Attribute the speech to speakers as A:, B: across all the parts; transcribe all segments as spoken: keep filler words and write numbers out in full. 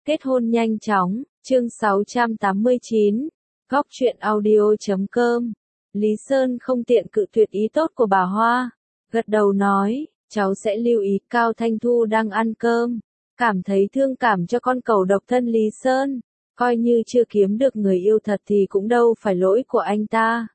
A: Kết hôn nhanh chóng, chương sáu trăm tám mươi chín, góc truyện audio chấm com. Lý Sơn không tiện cự tuyệt ý tốt của bà Hoa, gật đầu nói, cháu sẽ lưu ý. Cao Thanh Thu đang ăn cơm, cảm thấy thương cảm cho con cẩu độc thân Lý Sơn, coi như chưa kiếm được người yêu thật thì cũng đâu phải lỗi của anh ta.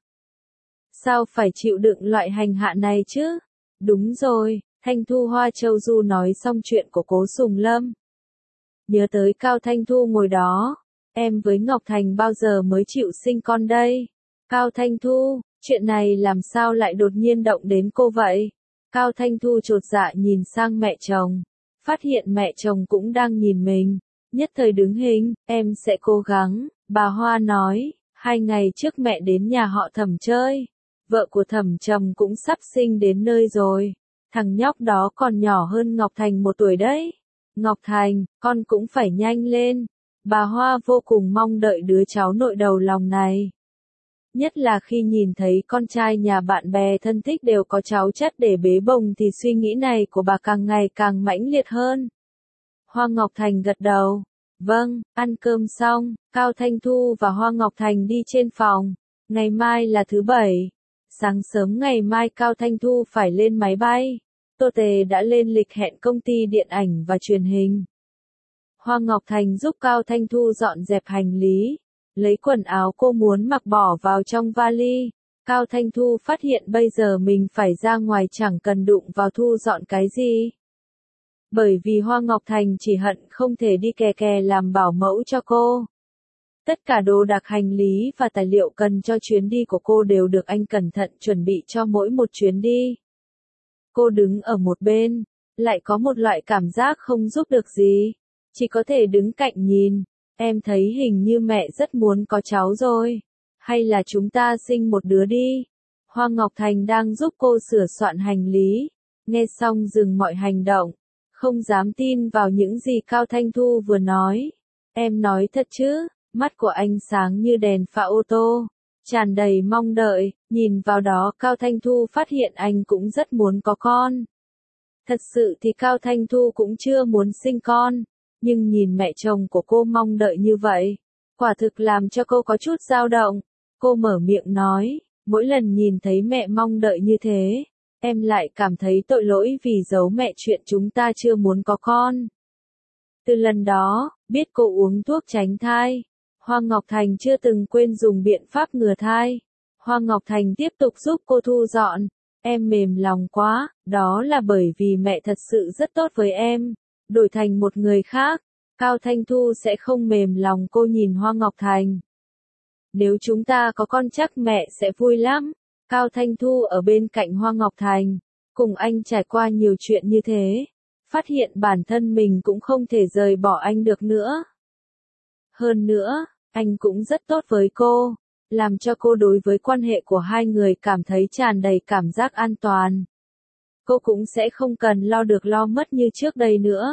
A: Sao phải chịu đựng loại hành hạ này chứ? Đúng rồi, Thanh Thu Hoa Châu Du nói xong chuyện của Cố Sùng Lâm. Nhớ tới Cao Thanh Thu ngồi đó, em với Ngọc Thành bao giờ mới chịu sinh con đây? Cao Thanh Thu, chuyện này làm sao lại đột nhiên động đến cô vậy? Cao Thanh Thu chột dạ nhìn sang mẹ chồng, phát hiện mẹ chồng cũng đang nhìn mình, nhất thời đứng hình, em sẽ cố gắng, bà Hoa nói, hai ngày trước mẹ đến nhà họ Thẩm chơi, vợ của Thẩm Trầm cũng sắp sinh đến nơi rồi, thằng nhóc đó còn nhỏ hơn Ngọc Thành một tuổi đấy. Ngọc Thành, con cũng phải nhanh lên. Bà Hoa vô cùng mong đợi đứa cháu nội đầu lòng này. Nhất là khi nhìn thấy con trai nhà bạn bè thân thích đều có cháu chất để bế bồng thì suy nghĩ này của bà càng ngày càng mãnh liệt hơn. Hoa Ngọc Thành gật đầu. Vâng, ăn cơm xong, Cao Thanh Thu và Hoa Ngọc Thành đi trên phòng. Ngày mai là thứ bảy. Sáng sớm ngày mai Cao Thanh Thu phải lên máy bay. Tô Tề đã lên lịch hẹn công ty điện ảnh và truyền hình. Hoa Ngọc Thành giúp Cao Thanh Thu dọn dẹp hành lý, lấy quần áo cô muốn mặc bỏ vào trong vali. Cao Thanh Thu phát hiện bây giờ mình phải ra ngoài chẳng cần đụng vào thu dọn cái gì. Bởi vì Hoa Ngọc Thành chỉ hận không thể đi kè kè làm bảo mẫu cho cô. Tất cả đồ đạc hành lý và tài liệu cần cho chuyến đi của cô đều được anh cẩn thận chuẩn bị cho mỗi một chuyến đi. Cô đứng ở một bên, lại có một loại cảm giác không giúp được gì, chỉ có thể đứng cạnh nhìn. Em thấy hình như mẹ rất muốn có cháu rồi, hay là chúng ta sinh một đứa đi. Hoa Ngọc Thành đang giúp cô sửa soạn hành lý, nghe xong dừng mọi hành động, không dám tin vào những gì Cao Thanh Thu vừa nói. Em nói thật chứ? Mắt của anh sáng như đèn pha ô tô, tràn đầy mong đợi, nhìn vào đó Cao Thanh Thu phát hiện anh cũng rất muốn có con. Thật sự thì Cao Thanh Thu cũng chưa muốn sinh con, nhưng nhìn mẹ chồng của cô mong đợi như vậy, quả thực làm cho cô có chút dao động. Cô mở miệng nói, mỗi lần nhìn thấy mẹ mong đợi như thế, em lại cảm thấy tội lỗi vì giấu mẹ chuyện chúng ta chưa muốn có con. Từ lần đó, biết cô uống thuốc tránh thai, Hoa Ngọc Thành chưa từng quên dùng biện pháp ngừa thai. Hoa Ngọc Thành tiếp tục giúp cô thu dọn. Em mềm lòng quá, đó là bởi vì mẹ thật sự rất tốt với em. Đổi thành một người khác, Cao Thanh Thu sẽ không mềm lòng. Cô nhìn Hoa Ngọc Thành. Nếu chúng ta có con chắc mẹ sẽ vui lắm. Cao Thanh Thu ở bên cạnh Hoa Ngọc Thành, cùng anh trải qua nhiều chuyện như thế, phát hiện bản thân mình cũng không thể rời bỏ anh được nữa. Hơn nữa, anh cũng rất tốt với cô, làm cho cô đối với quan hệ của hai người cảm thấy tràn đầy cảm giác an toàn. Cô cũng sẽ không cần lo được lo mất như trước đây nữa.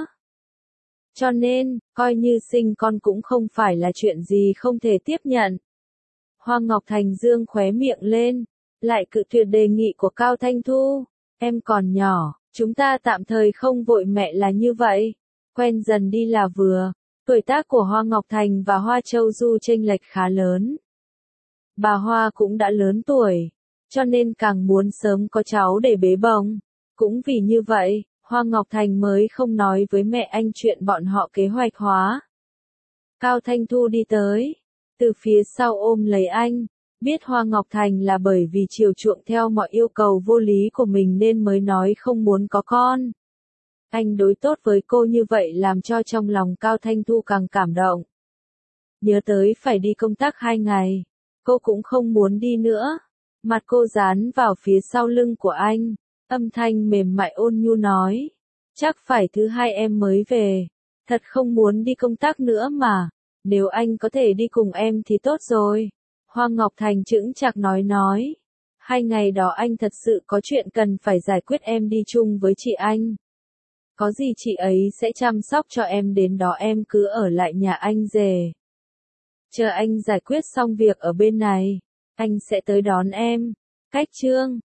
A: Cho nên, coi như sinh con cũng không phải là chuyện gì không thể tiếp nhận. Hoa Ngọc Thành dương khóe miệng lên, lại cự tuyệt đề nghị của Cao Thanh Thu. Em còn nhỏ, chúng ta tạm thời không vội, mẹ là như vậy, quen dần đi là vừa. Tuổi tác của Hoa Ngọc Thành và Hoa Châu Du chênh lệch khá lớn. Bà Hoa cũng đã lớn tuổi, cho nên càng muốn sớm có cháu để bế bồng. Cũng vì như vậy, Hoa Ngọc Thành mới không nói với mẹ anh chuyện bọn họ kế hoạch hóa. Cao Thanh Thu đi tới, từ phía sau ôm lấy anh, biết Hoa Ngọc Thành là bởi vì chiều chuộng theo mọi yêu cầu vô lý của mình nên mới nói không muốn có con. Anh đối tốt với cô như vậy làm cho trong lòng Cao Thanh Thu càng cảm động. Nhớ tới phải đi công tác hai ngày, cô cũng không muốn đi nữa. Mặt cô dán vào phía sau lưng của anh, âm thanh mềm mại ôn nhu nói, chắc phải thứ hai em mới về, thật không muốn đi công tác nữa mà, nếu anh có thể đi cùng em thì tốt rồi. Hoa Ngọc Thành chững chạc nói nói, hai ngày đó anh thật sự có chuyện cần phải giải quyết, em đi chung với chị anh. Có gì chị ấy sẽ chăm sóc cho em, đến đó em cứ ở lại nhà anh rể. Chờ anh giải quyết xong việc ở bên này, anh sẽ tới đón em. Cách chương